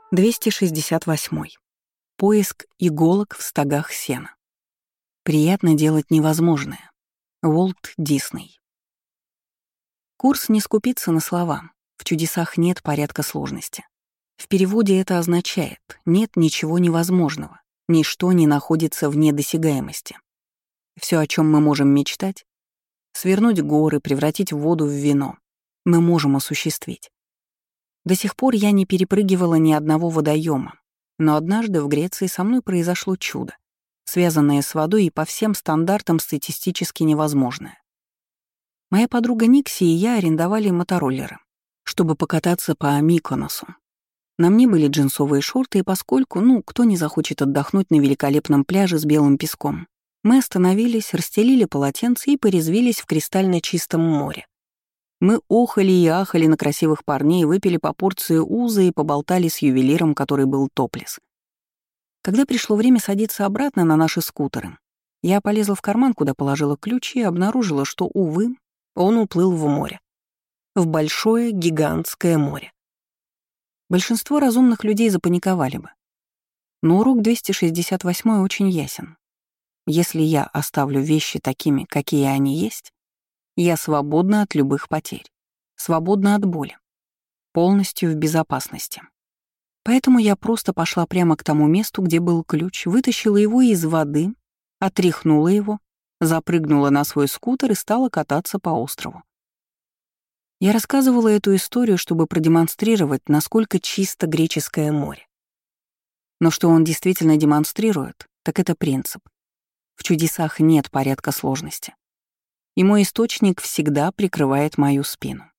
268. Поиск иголок в стогах сена. Приятно делать невозможное. Уолт Дисней. Курс не скупится на слова. В чудесах нет порядка сложности. В переводе это означает «нет ничего невозможного», ничто не находится вне досягаемости. Все, о чем мы можем мечтать, свернуть горы, превратить воду в вино, мы можем осуществить. До сих пор я не перепрыгивала ни одного водоема, но однажды в Греции со мной произошло чудо, связанное с водой и по всем стандартам статистически невозможное. Моя подруга Никси и я арендовали мотороллеры, чтобы покататься по Миконосу. На мне были джинсовые шорты, и поскольку, кто не захочет отдохнуть на великолепном пляже с белым песком, мы остановились, расстелили полотенце и порезвились в кристально чистом море. Мы охали и ахали на красивых парней, выпили по порции узы и поболтали с ювелиром, который был топлес. Когда пришло время садиться обратно на наши скутеры, я полезла в карман, куда положила ключи, и обнаружила, что, увы, он уплыл в море. В большое гигантское море. Большинство разумных людей запаниковали бы. Но урок 268 очень ясен. Если я оставлю вещи такими, какие они есть, я свободна от любых потерь, свободна от боли, полностью в безопасности. Поэтому я просто пошла прямо к тому месту, где был ключ, вытащила его из воды, отряхнула его, запрыгнула на свой скутер и стала кататься по острову. Я рассказывала эту историю, чтобы продемонстрировать, насколько чисто греческое море. Но что он действительно демонстрирует, так это принцип. В чудесах нет порядка сложности. И мой источник всегда прикрывает мою спину.